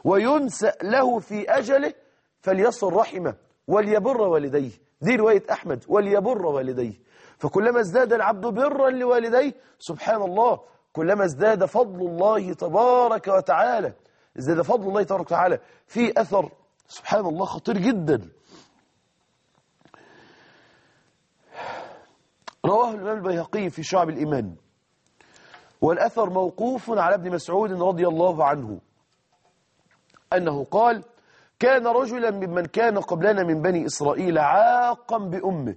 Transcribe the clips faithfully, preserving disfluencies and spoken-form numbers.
وينسأ له في أجله فليصل رحمه وليبر والديه. دي رواية أحمد، وليبر والديه. فكلما ازداد العبد برا لوالديه سبحان الله كلما ازداد فضل الله تبارك وتعالى، ازداد فضل الله تبارك وتعالى. في أثر سبحان الله خطير جدا رواه الإمام البيهقي في شعب الإيمان، والأثر موقوف على ابن مسعود رضي الله عنه أنه قال: كان رجلا ممن كان قبلنا من بني إسرائيل عاقا بأمه.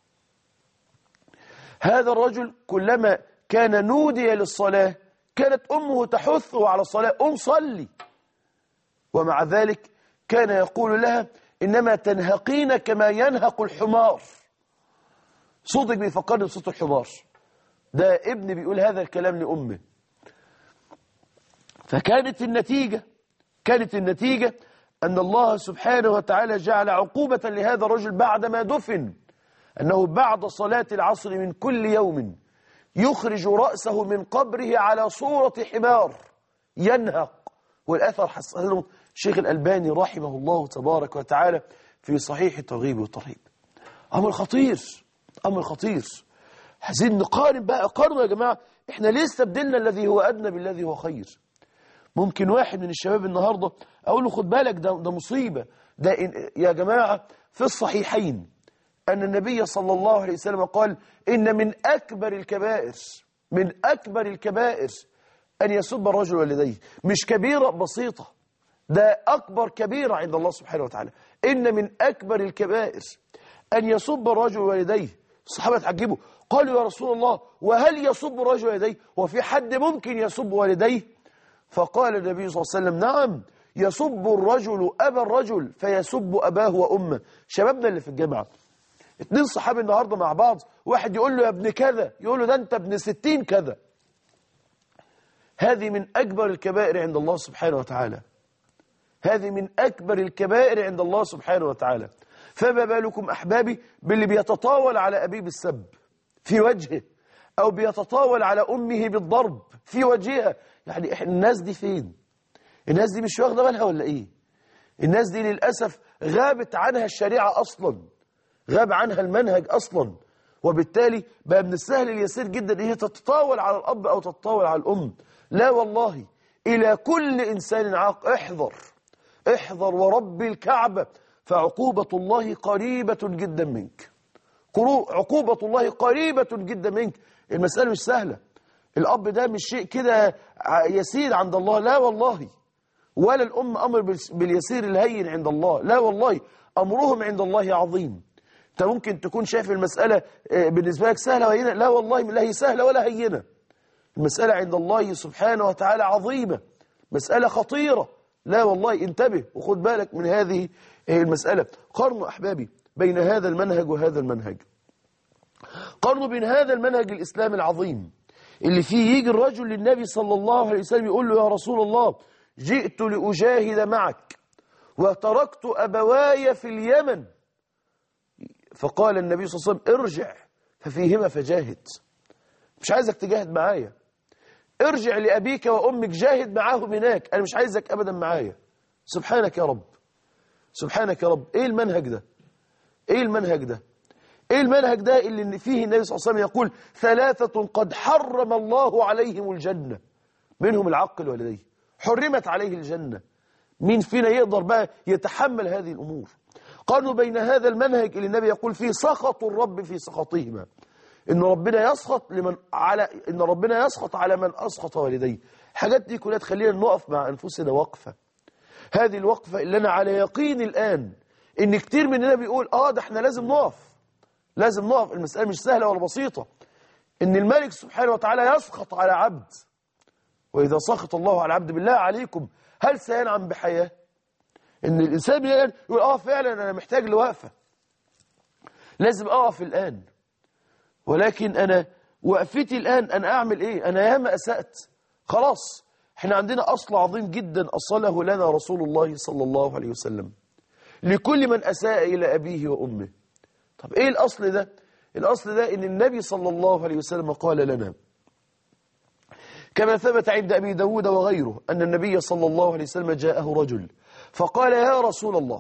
هذا الرجل كلما كان نودي للصلاة كانت أمه تحثه على الصلاة: أم صلي. ومع ذلك كان يقول لها: إنما تنهقين كما ينهق الحمار. صوتك بيفكرني بصوت الحمار. ده ابن بيقول هذا الكلام لأمه. فكانت النتيجة كانت النتيجة أن الله سبحانه وتعالى جعل عقوبة لهذا الرجل بعدما دفن، أنه بعد صلاة العصر من كل يوم يخرج رأسه من قبره على صورة حمار ينهق. والأثر حسنه الشيخ الألباني رحمه الله تبارك وتعالى في صحيح الترغيب والترهيب. أمر خطير، أمر خطير. عايزين نقارن بقى، قارنوا يا جماعة. احنا ليه استبدلنا الذي هو أدنى بالذي هو خير؟ ممكن واحد من الشباب النهاردة أقول له: خد بالك، ده, ده مصيبة. ده يا جماعة في الصحيحين أن النبي صلى الله عليه وسلم قال: إن من أكبر الكبائر من أكبر الكبائر أن يسب الرجل والديه. مش كبيرة بسيطة، ده أكبر كبيرة عند الله سبحانه وتعالى. إن من أكبر الكبائر أن يسب الرجل والديه. الصحابة تعجبوا، قالوا: يا رسول الله، وهل يسب الرجل والديه؟ وفي حد ممكن يسب والديه؟ فقال النبي صلى الله عليه وسلم: نعم، يسب الرجل أبا الرجل فيسب أباه وأمه. شبابنا اللي في الجامعة، اتنين صحابي النهاردة مع بعض، واحد يقول له: يا ابن كذا، يقول له: ده أنت ابن ستين كذا. هذه من أكبر الكبائر عند الله سبحانه وتعالى. هذه من أكبر الكبائر عند الله سبحانه وتعالى. فما بالكم أحبابي باللي بيتطاول على أبيه بالسب في وجهه، أو بيتطاول على أمه بالضرب في وجهها. يعني الناس دي فين؟ الناس دي مش واخدة بالها ولا إيه؟ الناس دي للأسف غابت عنها الشريعة أصلا، غاب عنها المنهج أصلا، وبالتالي بقى من السهل اليسير جدا إن هي تتطاول على الأب أو تتطاول على الأم. لا والله، إلى كل إنسان عاق احذر احذر ورب الكعبة، فعقوبة الله قريبة جدا منك. عقوبة الله قريبة جدا منك. المسألة مش سهلة. الأب ده مش شيء كده يسير عند الله، لا والله. ولا الأم أمر باليسير الهين عند الله، لا والله. أمرهم عند الله عظيم. أنت ممكن تكون شايف المسألة بالنسبة لك سهلة وهينة، لا والله، لا هي سهلة ولا هينة. المسألة عند الله سبحانه وتعالى عظيمة، مسألة خطيرة. لا والله، انتبه وخد بالك من هذه المسألة. قارنوا أحبابي بين هذا المنهج وهذا المنهج. قارنوا بين هذا المنهج الإسلامي العظيم اللي فيه يجي الرجل للنبي صلى الله عليه وسلم يقول له: يا رسول الله، جئت لأجاهد معك وتركت أبواي في اليمن. فقال النبي صلى الله عليه وسلم: ارجع ففيهما فجاهد. مش عايزك تجاهد معايا، ارجع لأبيك وأمك، جاهد معاهم هناك، أنا مش عايزك أبدا معايا. سبحانك يا رب، سبحانك يا رب. إيه المنهج ده؟ إيه المنهج ده؟ إيه المنهج ده اللي فيه النبي صلى الله عليه وسلم يقول: ثلاثة قد حرم الله عليهم الجنة، منهم العاق والديه، حرمت عليه الجنة. مين فينا يقدر بقى يتحمل هذه الأمور؟ قالوا بين هذا المنهج اللي النبي يقول فيه سخط الرب في سخطهما، إن ربنا يسخط لمن على إن ربنا يسخط على من أسخط والديه. الحاجات دي كلها تخلينا نقف مع أنفسنا وقفة. هذه الوقفة اللي أنا على يقين الآن إن كتير مننا بيقول: آه ده إحنا لازم نقف، لازم نقف. المسألة مش سهلة ولا بسيطة. إن الملك سبحانه وتعالى يسخط على عبد، وإذا سخط الله على عبد بالله عليكم هل سينعم بحياة؟ إن الإنسان يقول: آه فعلا أنا محتاج لوقفة، لازم أقف الآن. ولكن أنا وقفتي الآن أنا أعمل إيه؟ أنا ياما أسأت. خلاص، إحنا عندنا أصل عظيم جدا أصله لنا رسول الله صلى الله عليه وسلم: لكل من أساء إلى أبيه وأمه. طب إيه الأصل ده؟ الأصل ده إن النبي صلى الله عليه وسلم قال لنا: كما ثبت عند أبي داود وغيره أن النبي صلى الله عليه وسلم جاءه رجل فقال يا رسول الله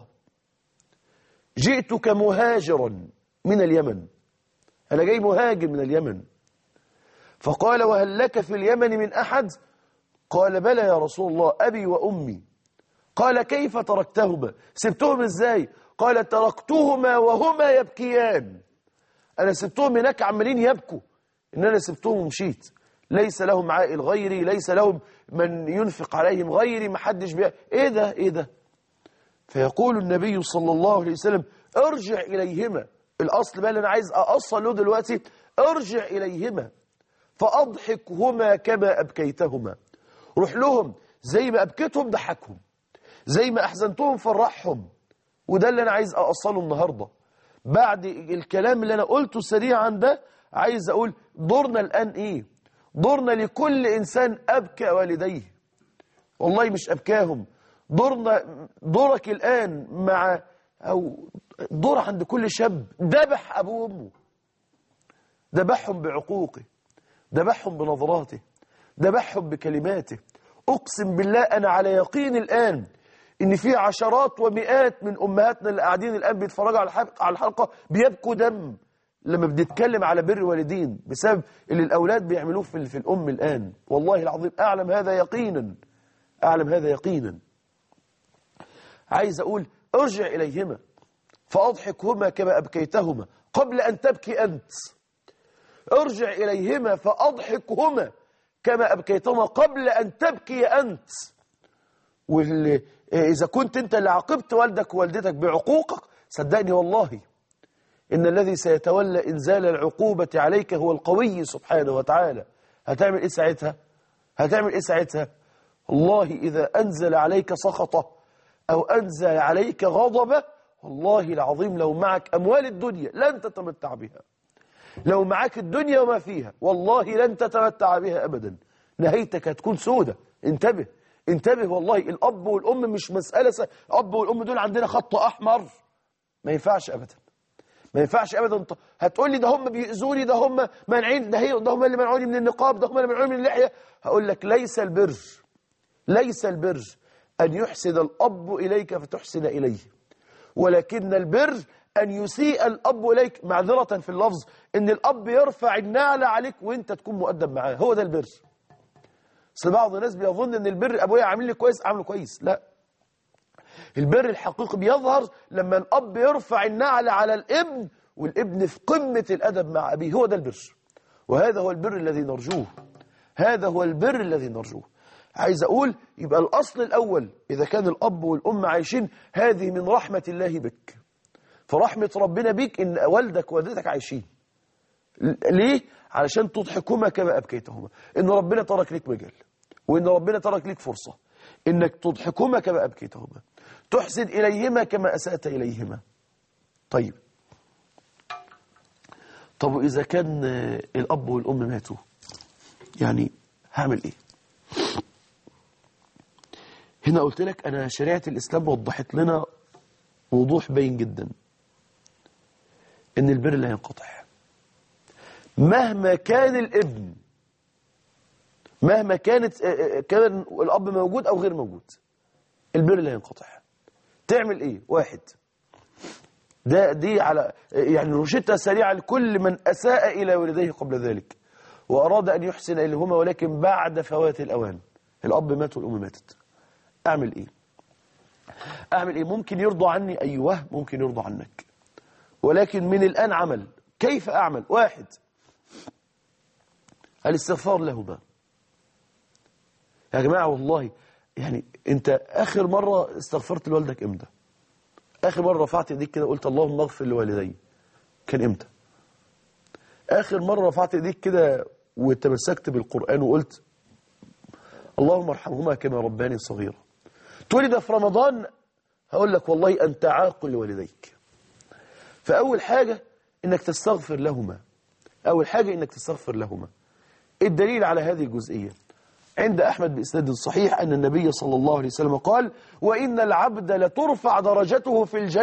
جئتك مهاجرا من اليمن، أنا جاي مهاجر من اليمن. فقال وهل لك في اليمن من أحد؟ قال بلى يا رسول الله أبي وأمي. قال كيف تركتهما؟ سبتهم إزاي؟ قال تركتهما وهما يبكيان، أنا سبتهم هناك عمالين يبكوا إن أنا سبتهم ومشيت، ليس لهم عائل غيري، ليس لهم من ينفق عليهم غيري، محدش بي... إيه ده إيه ده؟ فيقول النبي صلى الله عليه وسلم ارجع إليهما. الأصل بقى اللي أنا عايز أأصل له دلوقتي، ارجع إليهما فأضحكهما كما أبكيتهما. روح لهم زي ما أبكيتهم ضحكهم، زي ما أحزنتهم فرحهم. وده اللي أنا عايز أأصله النهاردة. بعد الكلام اللي أنا قلته سريعا ده عايز أقول دورنا الآن إيه؟ دورنا لكل إنسان أبكى والديه، والله مش أبكاهم، دورنا دورك الآن مع أو دور عند كل شاب ذبح أبوه وأمه، ذبحهم بعقوقه، ذبحهم بنظراته، ذبحهم بكلماته. أقسم بالله أنا على يقين الآن إن في عشرات ومئات من أمهاتنا اللي قاعدين الآن بيتفرجوا على الحلقة, على الحلقة بيبكوا دم لما بنتكلم على بر والدين بسبب اللي الأولاد بيعملوه في, في الأم الآن. والله العظيم أعلم هذا يقينا، أعلم هذا يقينا. عايز أقول ارجع إليهما فأضحكهما كما أبكيتهما قبل أن تبكي أنت. ارجع إليهما فأضحكهما كما أبكيتهما قبل أن تبكي أنت. وإذا كنت أنت اللي عاقبت والدك ووالدتك بعقوقك، صدقني والله إن الذي سيتولى إنزال العقوبة عليك هو القوي سبحانه وتعالى. هتعمل إيه ساعتها؟ هتعمل إيه ساعتها؟ والله إذا أنزل عليك سخطه أو أنزل عليك غضبه، والله العظيم لو معك أموال الدنيا لن تتمتع بها، لو معك الدنيا وما فيها والله لن تتمتع بها أبدا، نهايتك هتكون سودة. انتبه انتبه والله. الأب والأم مش مسألة س... الأب والأم دول عندنا خط أحمر، ما ينفعش أبدا، ما ينفعش أبدا. هتقول لي ده هم بيؤذوني، ده هم منعين، ده, هي... ده هم اللي منعوني من النقاب، ده هم اللي منعوني من اللحية. هقول لك ليس البر ليس البر أن يحسن الأب إليك فتحسن إليه، ولكن البر أن يسيء الأب إليك، معذرة في اللفظ، إن الأب يرفع النعل عليك وإنت تكون مؤدب معاه. هو ده البر. بس بعض الناس بيظن إن البر أبويا عامل لي كويس عامله كويس. لا، البر الحقيقي بيظهر لما الأب يرفع النعل على الابن والابن في قمة الأدب مع أبيه. هو ده البر، وهذا هو البر الذي نرجوه، هذا هو البر الذي نرجوه. عايز أقول يبقى الأصل الأول إذا كان الأب والأم عايشين، هذه من رحمة الله بك، فرحمة ربنا بيك إن والدك ووالدتك عايشين. ليه؟ علشان تضحكهما كما أبكيتهما، إن ربنا ترك لك مجال، وإن ربنا ترك لك فرصة إنك تضحكهما كما أبكيتهما، تحسن إليهما كما أسأت إليهما. طيب طب وإذا كان الأب والأم ماتوا، يعني هعمل إيه؟ هنا قلت لك أنا شريعة الإسلام وضحت لنا وضوح باين جدا إن البر لا ينقطع مهما كان الابن، مهما كانت كان الأب موجود أو غير موجود، البر لا ينقطع. تعمل إيه؟ واحد، ده دي على يعني روشتة سريعة لكل من أساء إلى والديه قبل ذلك وأراد أن يحسن إليهما ولكن بعد فوات الأوان. الأب مات والأم ماتت، أعمل إيه؟ أعمل إيه؟ ممكن يرضى عني، أيوه ممكن يرضى عنك، ولكن من الآن عمل. كيف أعمل؟ واحد، الاستغفار لهما. يا جماعة والله يعني أنت آخر مرة استغفرت لوالدك إمتى؟ آخر مرة رفعت إيديك كده قلت اللهم اغفر لوالدي كان إمتى؟ آخر مرة رفعت إيديك كده وتمسكت بالقرآن وقلت اللهم ارحمهما كما رباني صغيرا؟ تقولي ده في رمضان، هقول لك والله أنت عاق لوالديك. فأول حاجة إنك تستغفر لهما، أول حاجة إنك تستغفر لهما. الدليل على هذه الجزئية عند أحمد بإسناد صحيح أن النبي صلى الله عليه وسلم قال: وإن العبد لترفع درجته في الجنة